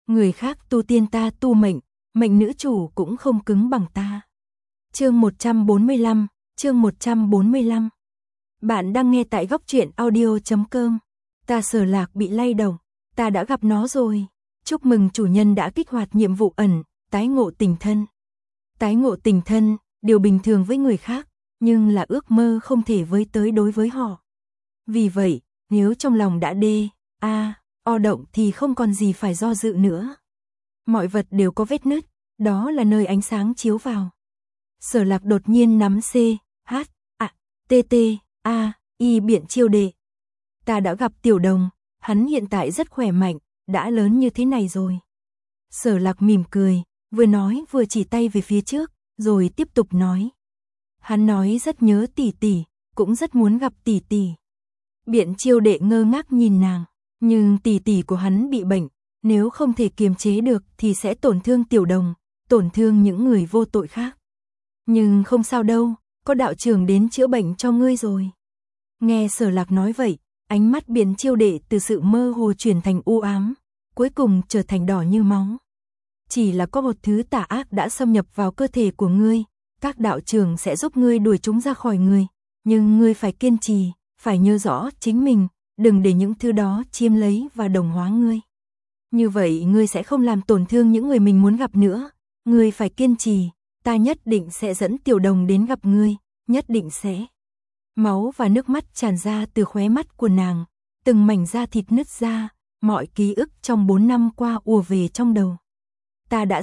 người khác tu tiên ta tu mệnh, mệnh nữ chủ cũng không cứng bằng ta. Chương 145, chương 145. Bạn đang nghe tại góc truyện audio.com. Ta Sở Lạc bị lay động, ta đã gặp nó rồi. Chúc mừng chủ nhân đã kích hoạt nhiệm vụ ẩn, tái ngộ tình thân. Tái ngộ tình thân, điều bình thường với người khác, nhưng là ước mơ không thể với tới đối với họ. Vì vậy, nếu trong lòng đã o động thì không còn gì phải do dự nữa. Mọi vật đều có vết nứt, đó là nơi ánh sáng chiếu vào. Sở Lạc đột nhiên nắm I Biện Chiêu Đệ. Ta đã gặp Tiểu Đồng, hắn hiện tại rất khỏe mạnh, đã lớn như thế này rồi. Sở Lạc mỉm cười, vừa nói vừa chỉ tay về phía trước, rồi tiếp tục nói. Hắn nói rất nhớ tỷ tỷ, cũng rất muốn gặp tỷ tỷ. Biện Chiêu Đệ ngơ ngác nhìn nàng, nhưng tỷ tỷ của hắn bị bệnh, nếu không thể kiềm chế được thì sẽ tổn thương Tiểu Đồng, tổn thương những người vô tội khác. Nhưng không sao đâu, có đạo trưởng đến chữa bệnh cho ngươi rồi. Nghe Sở Lạc nói vậy, ánh mắt Biện Chiêu Đệ từ sự mơ hồ chuyển thành u ám, cuối cùng trở thành đỏ như máu. Chỉ là có một thứ tà ác đã xâm nhập vào cơ thể của ngươi, các đạo trưởng sẽ giúp ngươi đuổi chúng ra khỏi ngươi, nhưng ngươi phải kiên trì, phải nhớ rõ chính mình, đừng để những thứ đó chiếm lấy và đồng hóa ngươi. Như vậy ngươi sẽ không làm tổn thương những người mình muốn gặp nữa, ngươi phải kiên trì, ta nhất định sẽ dẫn Tiểu Đồng đến gặp ngươi, nhất định sẽ. Máu và nước mắt tràn ra từ khóe mắt của nàng, từng mảnh da thịt nứt ra, mọi ký ức trong 4 năm qua ùa về trong đầu. Ta đã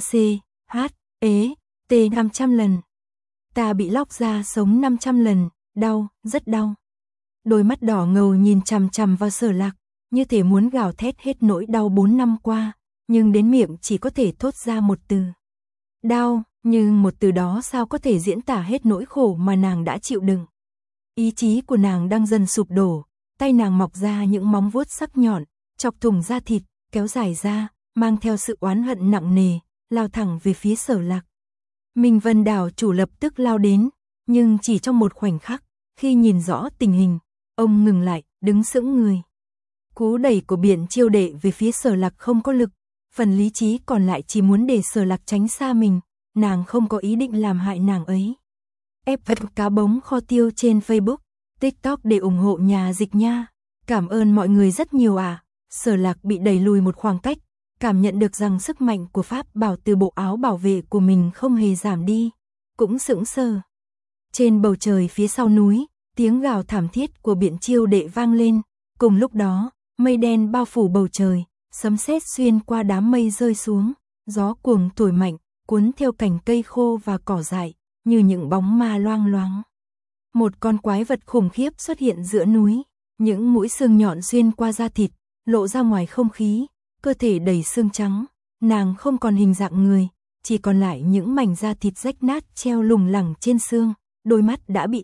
T 500 lần. Ta bị lóc da sống 500 lần, đau, rất đau. Đôi mắt đỏ ngầu nhìn chằm chằm vào Sở Lạc, như thể muốn gào thét hết nỗi đau 4 năm qua, nhưng đến miệng chỉ có thể thốt ra một từ. Đau, nhưng một từ đó sao có thể diễn tả hết nỗi khổ mà nàng đã chịu đựng. Ý chí của nàng đang dần sụp đổ, tay nàng mọc ra những móng vuốt sắc nhọn, chọc thủng da thịt, kéo dài ra, mang theo sự oán hận nặng nề, lao thẳng về phía Sở Lạc. Minh Vân đảo chủ lập tức lao đến, nhưng chỉ trong một khoảnh khắc, khi nhìn rõ tình hình, ông ngừng lại, đứng sững người. Cú đẩy của Biện Chiêu Đệ về phía Sở Lạc không có lực, phần lý trí còn lại chỉ muốn để Sở Lạc tránh xa mình, nàng không có ý định làm hại nàng ấy. Ép vật cá bống kho tiêu trên Facebook, TikTok để ủng hộ nhà dịch nha. Cảm ơn mọi người rất nhiều ạ. Sở Lạc bị đẩy lùi một khoảng cách, cảm nhận được rằng sức mạnh của pháp bảo từ bộ áo bảo vệ của mình không hề giảm đi, cũng sững sờ. Trên bầu trời phía sau núi, tiếng gào thảm thiết của Biện Chiêu Đệ vang lên, cùng lúc đó, mây đen bao phủ bầu trời, sấm sét xuyên qua đám mây rơi xuống, gió cuồng thổi mạnh, cuốn theo cành cây khô và cỏ dại, như những bóng ma loang loáng. Một con quái vật khủng khiếp xuất hiện giữa núi, những mũi xương nhọn xuyên qua da thịt, lộ ra ngoài không khí, cơ thể đầy xương trắng, nàng không còn hình dạng người, chỉ còn lại những mảnh da thịt rách nát treo lủng lẳng trên xương, đôi mắt đã bị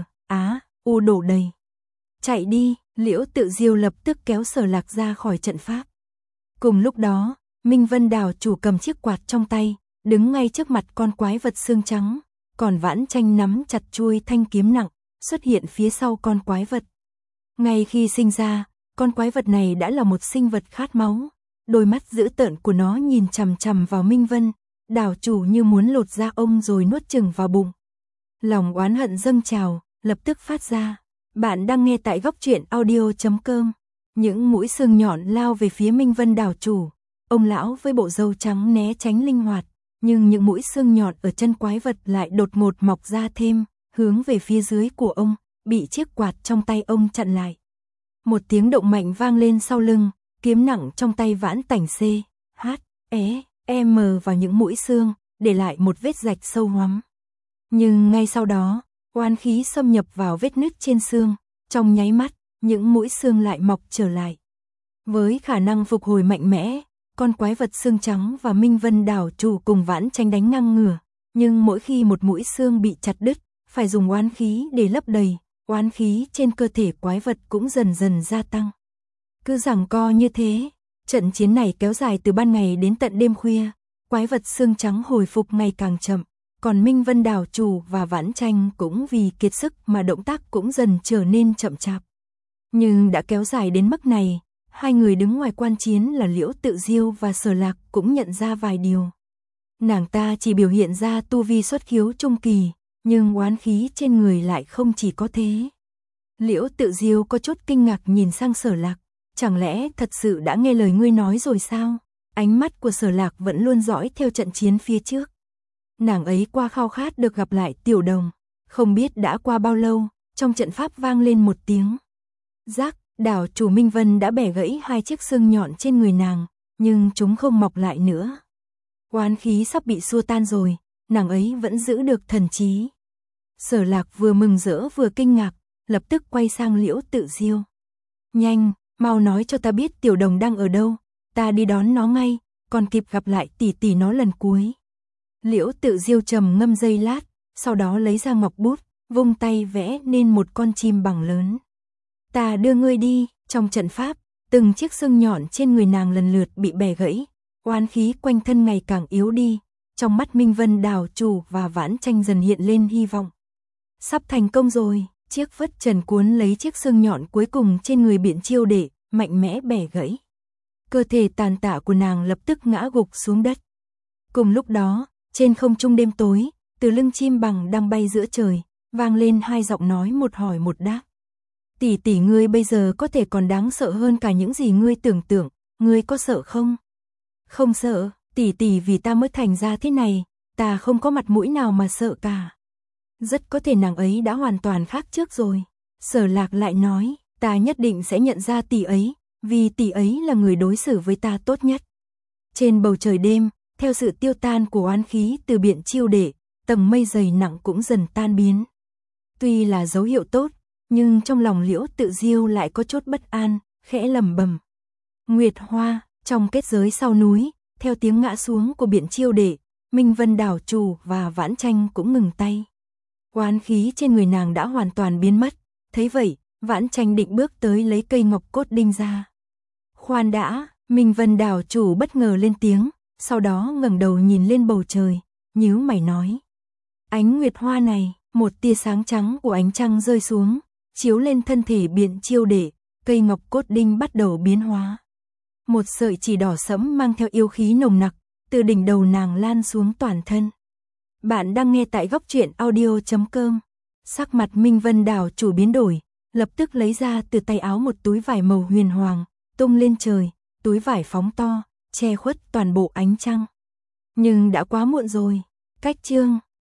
U đổ đầy. Chạy đi, Liễu Tự Diêu lập tức kéo Sở Lạc ra khỏi trận pháp. Cùng lúc đó, Minh Vân đảo chủ cầm chiếc quạt trong tay, đứng ngay trước mặt con quái vật xương trắng, còn Vãn Tranh nắm chặt chuôi thanh kiếm nặng, xuất hiện phía sau con quái vật. Ngay khi sinh ra, con quái vật này đã là một sinh vật khát máu, đôi mắt dữ tợn của nó nhìn chằm chằm vào Minh Vân, đảo chủ như muốn lột da ông rồi nuốt chửng vào bụng. Lòng oán hận dâng trào, lập tức phát ra. Bạn đang nghe tại góc truyện audio.com. Những mũi xương nhọn lao về phía Minh Vân đảo chủ, ông lão với bộ râu trắng né tránh linh hoạt, nhưng những mũi xương nhọn ở chân quái vật lại đột ngột mọc ra thêm, hướng về phía dưới của ông, bị chiếc quạt trong tay ông chặn lại. Một tiếng động mạnh vang lên sau lưng, kiếm nặng trong tay Vãn Tảnh vào những mũi xương, để lại một vết rạch sâu hoắm. Nhưng ngay sau đó, oán khí xâm nhập vào vết nứt trên xương, trong nháy mắt, những mũi xương lại mọc trở lại. Với khả năng phục hồi mạnh mẽ, con quái vật xương trắng và Minh Vân đảo chủ cùng Vãn Tranh đánh ngang ngửa, nhưng mỗi khi một mũi xương bị chặt đứt, phải dùng oán khí để lấp đầy, oán khí trên cơ thể quái vật cũng dần dần gia tăng. Cứ giằng co như thế, trận chiến này kéo dài từ ban ngày đến tận đêm khuya, quái vật xương trắng hồi phục ngày càng chậm, còn Minh Vân đảo chủ và Vãn Tranh cũng vì kiệt sức mà động tác cũng dần trở nên chậm chạp. Nhưng đã kéo dài đến mức này, Hai người đứng ngoài quan chiến là Liễu Tự Diêu và Sở Lạc cũng nhận ra vài điều. Nàng ta chỉ biểu hiện ra tu vi xuất khiếu trung kỳ, nhưng oán khí trên người lại không chỉ có thế. Liễu Tự Diêu có chút kinh ngạc nhìn sang Sở Lạc, chẳng lẽ thật sự đã nghe lời ngươi nói rồi sao? Ánh mắt của Sở Lạc vẫn luôn dõi theo trận chiến phía trước. Nàng ấy qua khao khát được gặp lại Tiểu Đồng, không biết đã qua bao lâu, trong trận pháp vang lên một tiếng. Rắc, đảo chủ Minh Vân đã bẻ gãy hai chiếc xương nhọn trên người nàng, nhưng chúng không mọc lại nữa. Oán khí sắp bị xua tan rồi, nàng ấy vẫn giữ được thần trí. Sở Lạc vừa mừng rỡ vừa kinh ngạc, lập tức quay sang Liễu Tự Diêu. Nhanh, mau nói cho ta biết Tiểu Đồng đang ở đâu, ta đi đón nó ngay, còn kịp gặp lại tỷ tỷ nó lần cuối. Liễu Tự Diêu trầm ngâm giây lát, sau đó lấy ra ngọc bút, vung tay vẽ nên một con chim bằng lớn. Ta đưa ngươi đi. Trong trận pháp, từng chiếc xương nhọn trên người nàng lần lượt bị bẻ gãy, oán khí quanh thân ngày càng yếu đi, trong mắt Minh Vân đảo chủ và Vãn Tranh dần hiện lên hy vọng. Sắp thành công rồi, chiếc phất trần cuốn lấy chiếc xương nhọn cuối cùng trên người Biện Chiêu Đệ, mạnh mẽ bẻ gãy. Cơ thể tàn tạ của nàng lập tức ngã gục xuống đất. Cùng lúc đó, trên không trung đêm tối, từ lưng chim bằng đang bay giữa trời, vang lên hai giọng nói một hỏi một đáp. Tỷ tỷ ngươi bây giờ có thể còn đáng sợ hơn cả những gì ngươi tưởng tượng, ngươi có sợ không? Không sợ, tỷ tỷ vì ta mới thành ra thế này, ta không có mặt mũi nào mà sợ cả. Rất có thể nàng ấy đã hoàn toàn khác trước rồi. Sở Lạc lại nói, ta nhất định sẽ nhận ra tỷ ấy, vì tỷ ấy là người đối xử với ta tốt nhất. Trên bầu trời đêm, theo sự tiêu tan của oán khí từ Biện Chiêu Đệ, tầng mây dày nặng cũng dần tan biến. Tuy là dấu hiệu tốt, nhưng trong lòng Liễu Tự Diêu lại có chút bất an, khẽ lẩm bẩm. Nguyệt Hoa, trong kết giới sau núi, theo tiếng ngã xuống của Biện Chiêu Đệ, Minh Vân đảo chủ và Vãn Tranh cũng ngừng tay. Oán khí trên người nàng đã hoàn toàn biến mất, thấy vậy, Vãn Tranh định bước tới lấy cây ngọc cốt đinh ra. Khoan đã, Minh Vân đảo chủ bất ngờ lên tiếng, sau đó ngẩng đầu nhìn lên bầu trời, nhíu mày nói. Ánh Nguyệt Hoa này, một tia sáng trắng của ánh trăng rơi xuống, chiếu lên thân thể Biện Chiêu Đệ, cây ngọc cốt đinh bắt đầu biến hóa. Một sợi chỉ đỏ sẫm mang theo yêu khí nồng nặc, từ đỉnh đầu nàng lan xuống toàn thân. Bạn đang nghe tại Góc Truyện Audio.com. Sắc mặt Minh Vân đảo chủ biến đổi, lập tức lấy ra từ tay áo một túi vải màu huyền hoàng, tung lên trời, túi vải phóng to, che khuất toàn bộ ánh trăng. Nhưng đã quá muộn rồi, cách chương